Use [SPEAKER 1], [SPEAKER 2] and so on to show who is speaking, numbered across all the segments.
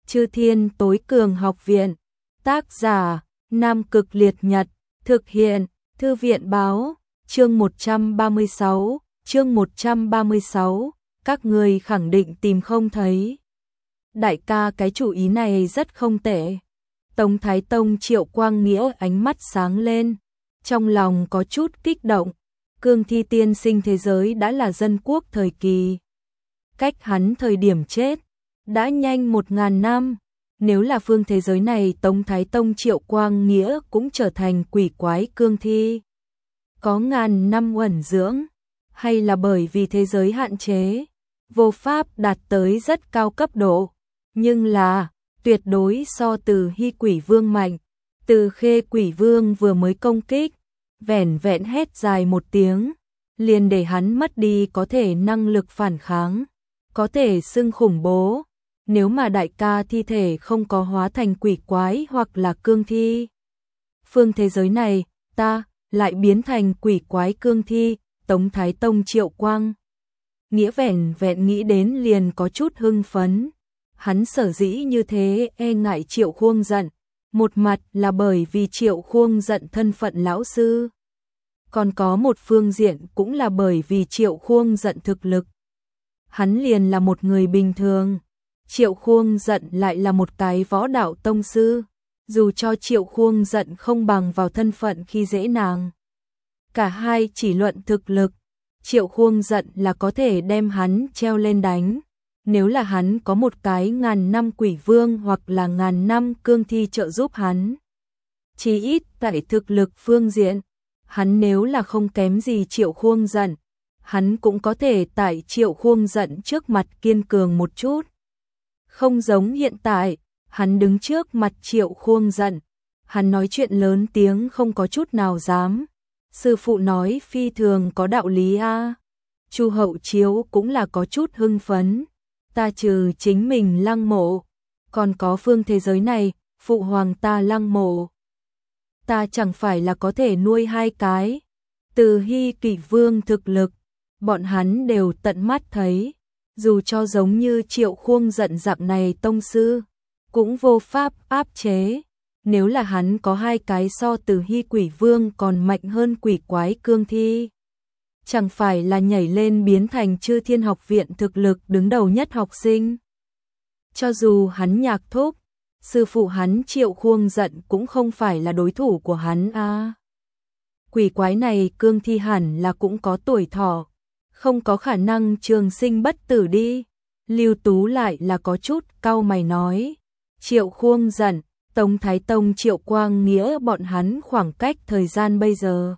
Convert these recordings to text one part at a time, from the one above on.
[SPEAKER 1] Chư Thiên Tối Cường Học Viện. Tác giả: Nam Cực Liệt Nhật. Thực hiện: Thư viện báo. Chương 136. Các người khẳng định tìm không thấy. Đại ca, cái chủ ý này rất không tệ. Tống Thái Tông Triệu Quang Nghĩa ánh mắt sáng lên, trong lòng có chút kích động. Cương Thi tiên sinh thế giới đã là dân quốc thời kỳ. Cách hắn thời điểm chết đã nhanh 1000 năm. Nếu là phương thế giới này, Tống Thái Tông Triệu Quang Nghĩa cũng trở thành quỷ quái cương thi. Có ngàn năm uẩn dưỡng, hay là bởi vì thế giới hạn chế, vô pháp đạt tới rất cao cấp độ, nhưng là tuyệt đối so Từ Hy Quỷ Vương mạnh. Từ Khê Quỷ Vương vừa mới công kích, vẻn vẹn hét dài một tiếng, liền để hắn mất đi có thể năng lực phản kháng, có thể xưng khủng bố. Nếu mà đại ca thi thể không có hóa thành quỷ quái hoặc là cương thi, phương thế giới này ta lại biến thành quỷ quái cương thi. Tống Thái Tông Triệu Quang Nghĩa vẻn vẹn nghĩ đến liền có chút hưng phấn. Hắn sở dĩ như thế e ngại Triệu Khuông giận, một mặt là bởi vì Triệu Khuông giận thân phận lão sư, còn có một phương diện cũng là bởi vì Triệu Khuông giận thực lực. Hắn liền là một người bình thường, Triệu Khuông giận lại là một cái võ đạo tông sư, dù cho Triệu Khuông giận không bằng vào thân phận khi dễ nàng. Cả hai chỉ luận thực lực, Triệu Khuông giận là có thể đem hắn treo lên đánh. Nếu là hắn có một cái 1000 năm quỷ vương hoặc là 1000 năm cương thi trợ giúp hắn, chí ít tại thực lực phương diện, hắn nếu là không kém gì Triệu Khuông giận, hắn cũng có thể tại Triệu Khuông giận trước mặt kiên cường một chút. Không giống hiện tại, hắn đứng trước mặt Triệu Khuông giận, hắn nói chuyện lớn tiếng không có chút nào dám. Sư phụ nói phi thường có đạo lý a. Chu Hậu Chiếu cũng là có chút hưng phấn. Ta trừ chính mình lăng mộ, còn có phương thế giới này, phụ hoàng ta lăng mộ, ta chẳng phải là có thể nuôi hai cái. Từ Hy Kỷ Vương thực lực, bọn hắn đều tận mắt thấy, dù cho giống như Triệu Khuông giận dạng này tông sư, cũng vô pháp áp chế. Nếu là hắn có hai cái so Từ Hy Quỷ Vương còn mạnh hơn quỷ quái cương thi, chẳng phải là nhảy lên biến thành Chư Thiên Học Viện thực lực đứng đầu nhất học sinh. Cho dù hắn Nhạc Thúc, sư phụ hắn Triệu Khuông giận cũng không phải là đối thủ của hắn a. Quỷ quái này cương thi hẳn là cũng có tuổi thọ, không có khả năng trường sinh bất tử đi. Lưu Tú lại là có chút cau mày nói. Triệu Khuông giận, Tống Thái Tông Triệu Quang Nghĩa bọn hắn khoảng cách thời gian bây giờ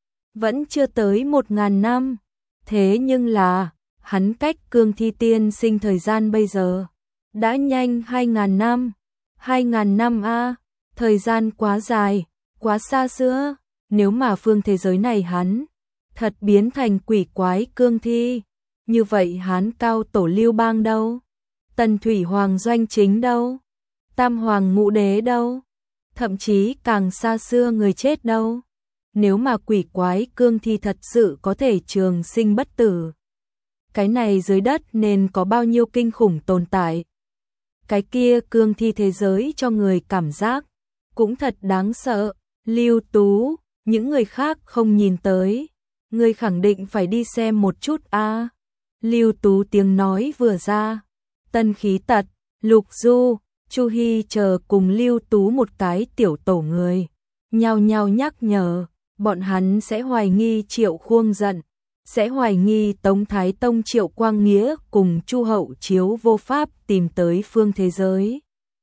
[SPEAKER 1] vẫn chưa tới 1000 năm. Thế nhưng là, hắn cách cương thi tiên sinh thời gian bây giờ đã nhanh 2000 năm. 2000 năm a, thời gian quá dài, quá xa xưa. Nếu mà phương thế giới này hắn thật biến thành quỷ quái cương thi, như vậy hắn cao tổ Lưu Bang đâu? Tần Thủy Hoàng Doanh Chính đâu? Tam Hoàng Ngũ Đế đâu? Thậm chí càng xa xưa người chết đâu? Nếu mà quỷ quái cương thi thật sự có thể trường sinh bất tử, cái này dưới đất nên có bao nhiêu kinh khủng tồn tại. Cái kia cương thi thế giới cho người cảm giác cũng thật đáng sợ. Lưu Tú, những người khác không nhìn tới, người khẳng định phải đi xem một chút a. Lưu Tú tiếng nói vừa ra, Tân Khí Tật, Lục Du, Chu Hy chờ cùng Lưu Tú một cái tiểu tổ người nhao nhao nhắc nhở, bọn hắn sẽ hoài nghi Triệu Khuông giận, sẽ hoài nghi Tống Thái Tông Triệu Quang Nghĩa cùng Chu Hậu Chiếu vô pháp tìm tới phương thế giới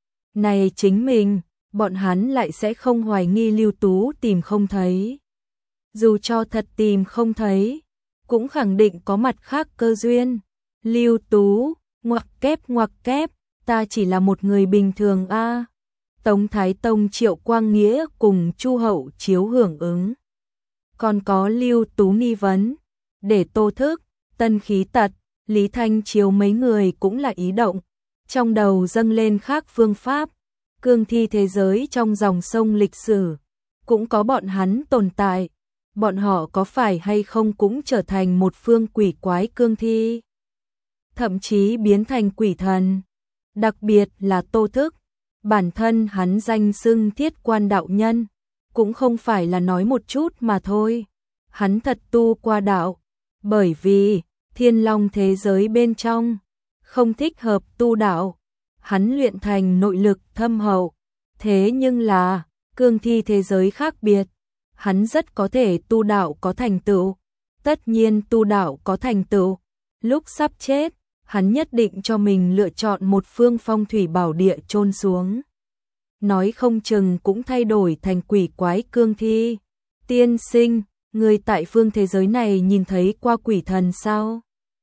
[SPEAKER 1] này chính mình, bọn hắn lại sẽ không hoài nghi Lưu Tú tìm không thấy. Dù cho thật tìm không thấy, cũng khẳng định có mặt khác cơ duyên. Lưu Tú, ngoặc kép, ta chỉ là một người bình thường a. Tống Thái Tông Triệu Quang Nghĩa cùng Chu Hậu Chiếu hưởng ứng. Còn có Lưu Tú nghi vấn, để Tô Thức, Tân Khí Tật, Lý Thanh Chiếu mấy người cũng là ý động, trong đầu dâng lên khác phương pháp. Cương thi thế giới trong dòng sông lịch sử cũng có bọn hắn tồn tại, bọn họ có phải hay không cũng trở thành một phương quỷ quái cương thi, thậm chí biến thành quỷ thần. Đặc biệt là Tô Thức, bản thân hắn danh xưng Thiết Quan đạo nhân, cũng không phải là nói một chút mà thôi. Hắn thật tu qua đạo, bởi vì Thiên Long thế giới bên trong không thích hợp tu đạo, hắn luyện thành nội lực thâm hậu. Thế nhưng là cương thi thế giới khác biệt, hắn rất có thể tu đạo có thành tựu. Tất nhiên tu đạo có thành tựu, lúc sắp chết, hắn nhất định cho mình lựa chọn một phương phong thủy bảo địa chôn xuống. Nói không chừng cũng thay đổi thành quỷ quái cương thi. Tiên sinh, người tại phương thế giới này nhìn thấy qua quỷ thần sao?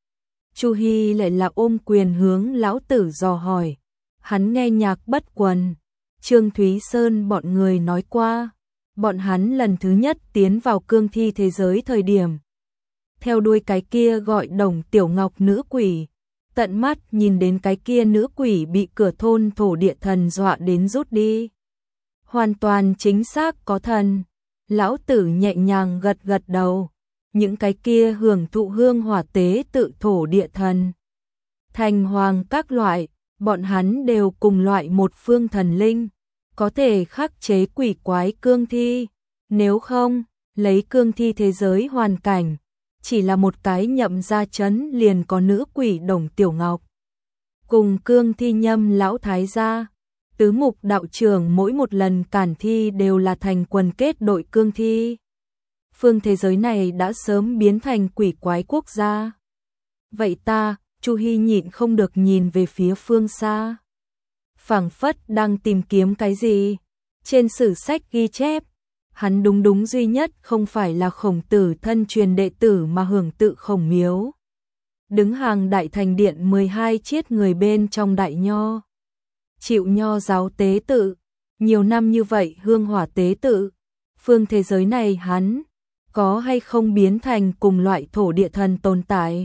[SPEAKER 1] Chu Hi lại là ôm quyền hướng lão tử dò hỏi. Hắn nghe Nhạc Bất Quần, Trương Thúy Sơn bọn người nói qua, bọn hắn lần thứ nhất tiến vào cương thi thế giới thời điểm theo đuôi cái kia gọi Đồng Tiểu Ngọc nữ quỷ, tận mắt nhìn đến cái kia nữ quỷ bị cửa thôn thổ địa thần dọa đến rút đi. Hoàn toàn chính xác có thần. Lão tử nhẹ nhàng gật gật đầu. Những cái kia hưởng thụ hương hỏa tế tự thổ địa thần, thành hoàng các loại, bọn hắn đều cùng loại một phương thần linh, có thể khắc chế quỷ quái cương thi. Nếu không, lấy cương thi thế giới hoàn cảnh, chỉ là một cái nhậm gia trấn liền có nữ quỷ Đồng Tiểu Ngọc cùng cương thi Nhâm lão thái gia. Tứ mục đạo trưởng mỗi một lần cản thi đều là thành quần kết đội cương thi. Phương thế giới này đã sớm biến thành quỷ quái quốc gia. Vậy ta, Chu Hi nhịn không được nhìn về phía phương xa. Phảng phất đang tìm kiếm cái gì. Trên sử sách ghi chép, hắn đúng duy nhất không phải là Khổng Tử thân truyền đệ tử mà hưởng tự Khổng Miếu. Đứng hàng đại thành điện 12 chiết người bên trong đại nho. Chịu nho giáo tế tự, nhiều năm như vậy hương hỏa tế tự. Phương thế giới này hắn có hay không biến thành cùng loại thổ địa thần tồn tại?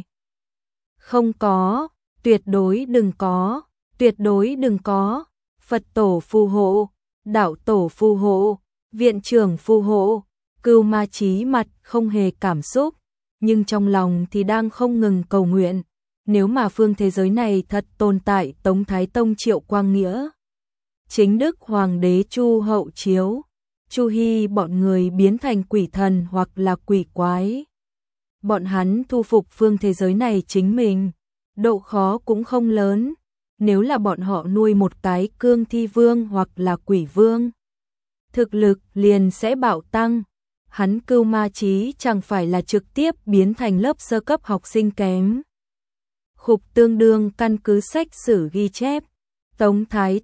[SPEAKER 1] Không có, tuyệt đối đừng có, tuyệt đối đừng có. Phật tổ phù hộ, đạo tổ phù hộ, viện trưởng phù hộ. Cưu Ma Chí mặt không hề cảm xúc, nhưng trong lòng thì đang không ngừng cầu nguyện. Nếu mà phương thế giới này thật tồn tại Tống Thái Tông Triệu Quang Nghĩa, chính đức hoàng đế Chu hậu chiếu, Chu Hi bọn người biến thành quỷ thần hoặc là quỷ quái, bọn hắn thu phục phương thế giới này chính mình, độ khó cũng không lớn. Nếu là bọn họ nuôi một cái cương thi vương hoặc là quỷ vương, thực lực liền sẽ bạo tăng. Hắn Cưu Ma Chí chẳng phải là trực tiếp biến thành lớp sơ cấp học sinh kém. Khục tương đương căn cứ sách sử ghi chép, Tống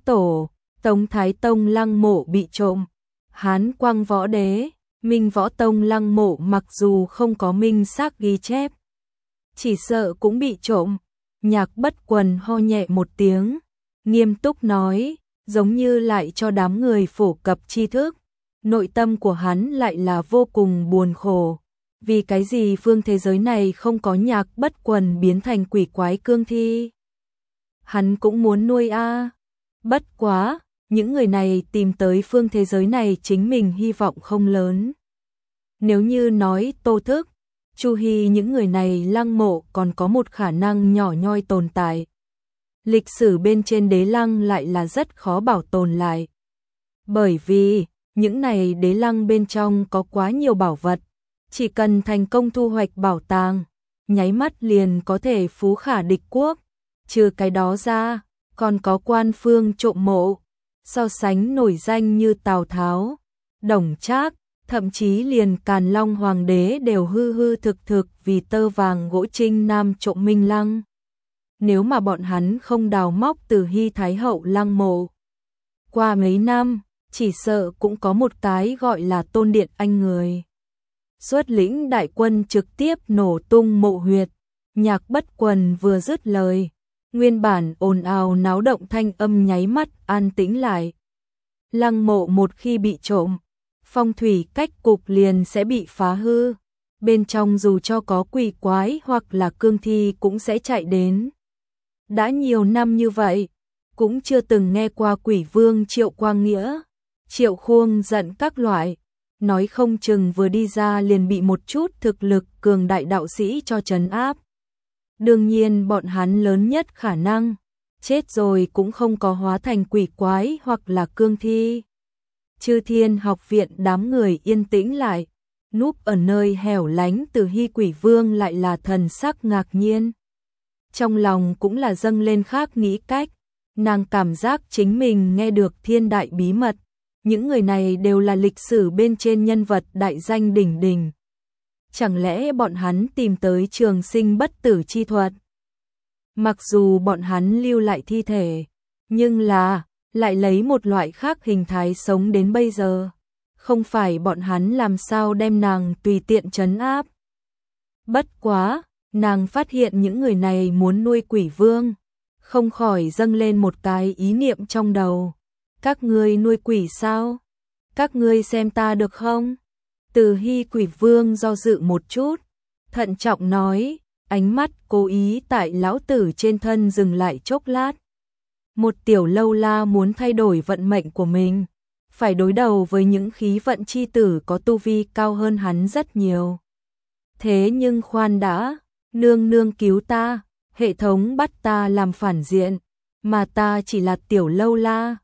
[SPEAKER 1] Thái Tông lăng mộ bị trộm. Hán Quang Võ Đế, Minh Võ Tông lăng mộ mặc dù không có minh xác ghi chép, chỉ sợ cũng bị trộm. Nhạc Bất Quần ho nhẹ một tiếng, nghiêm túc nói, giống như lại cho đám người phổ cập tri thức. Nội tâm của hắn lại là vô cùng buồn khổ. Vì cái gì phương thế giới này không có Nhạc Bất Quần biến thành quỷ quái cương thi? Hắn cũng muốn nuôi a. Bất quá, những người này tìm tới phương thế giới này chính mình hy vọng không lớn. Nếu như nói Tô Thức, Chu Hi những người này lăng mộ còn có một khả năng nhỏ nhoi tồn tại. Lịch sử bên trên đế lăng lại là rất khó bảo tồn lại. Bởi vì, những này đế lăng bên trong có quá nhiều bảo vật. Chỉ cần thành công thu hoạch bảo tàng, nháy mắt liền có thể phú khả địch quốc. Trừ cái đó ra, còn có quan phương trộm mộ, so sánh nổi danh như Tào Tháo, Đồng Trác, thậm chí liền Càn Long Hoàng đế đều hư hư thực vì tơ vàng gỗ Trinh Nam trộm Minh Lăng. Nếu mà bọn hắn không đào móc từ Hy Thái Hậu lăng mộ, qua mấy năm, chỉ sợ cũng có một cái gọi là Tôn Điện Anh người xuất lĩnh đại quân trực tiếp nổ tung mộ huyệt. Nhạc Bất Quần vừa dứt lời, nguyên bản ồn ào náo động thanh âm nháy mắt an tĩnh lại. Lăng mộ một khi bị trộm, phong thủy cách cục liền sẽ bị phá hư. Bên trong dù cho có quỷ quái hoặc là cương thi cũng sẽ chạy đến. Đã nhiều năm như vậy, cũng chưa từng nghe qua quỷ vương Triệu Quang Nghĩa, Triệu Khuông giận các loại. Nói không chừng vừa đi ra liền bị một chút thực lực cường đại đạo sĩ cho trấn áp. Đương nhiên bọn hắn lớn nhất khả năng chết rồi cũng không có hóa thành quỷ quái hoặc là cương thi. Chư Thiên học viện đám người yên tĩnh lại, núp ở nơi hẻo lánh Từ Hy Quỷ Vương lại là thần sắc ngạc nhiên. Trong lòng cũng là dâng lên khác nghĩ cách, nàng cảm giác chính mình nghe được thiên đại bí mật, những người này đều là lịch sử bên trên nhân vật đại danh đỉnh đỉnh. Chẳng lẽ bọn hắn tìm tới trường sinh bất tử chi thuật? Mặc dù bọn hắn lưu lại thi thể, nhưng là lại lấy một loại khác hình thái sống đến bây giờ. Không phải bọn hắn làm sao đem nàng tùy tiện trấn áp. Bất quá, nàng phát hiện những người này muốn nuôi quỷ vương, không khỏi dâng lên một cái ý niệm trong đầu. Các ngươi nuôi quỷ sao? Các ngươi xem ta được không? Từ Hy Quỷ Vương do dự một chút, thận trọng nói, ánh mắt cố ý tại lão tử trên thân dừng lại chốc lát. Một tiểu lâu la muốn thay đổi vận mệnh của mình, phải đối đầu với những khí vận chi tử có tu vi cao hơn hắn rất nhiều. Thế nhưng khoan đã, nương nương cứu ta, hệ thống bắt ta làm phản diện, mà ta chỉ là tiểu lâu la,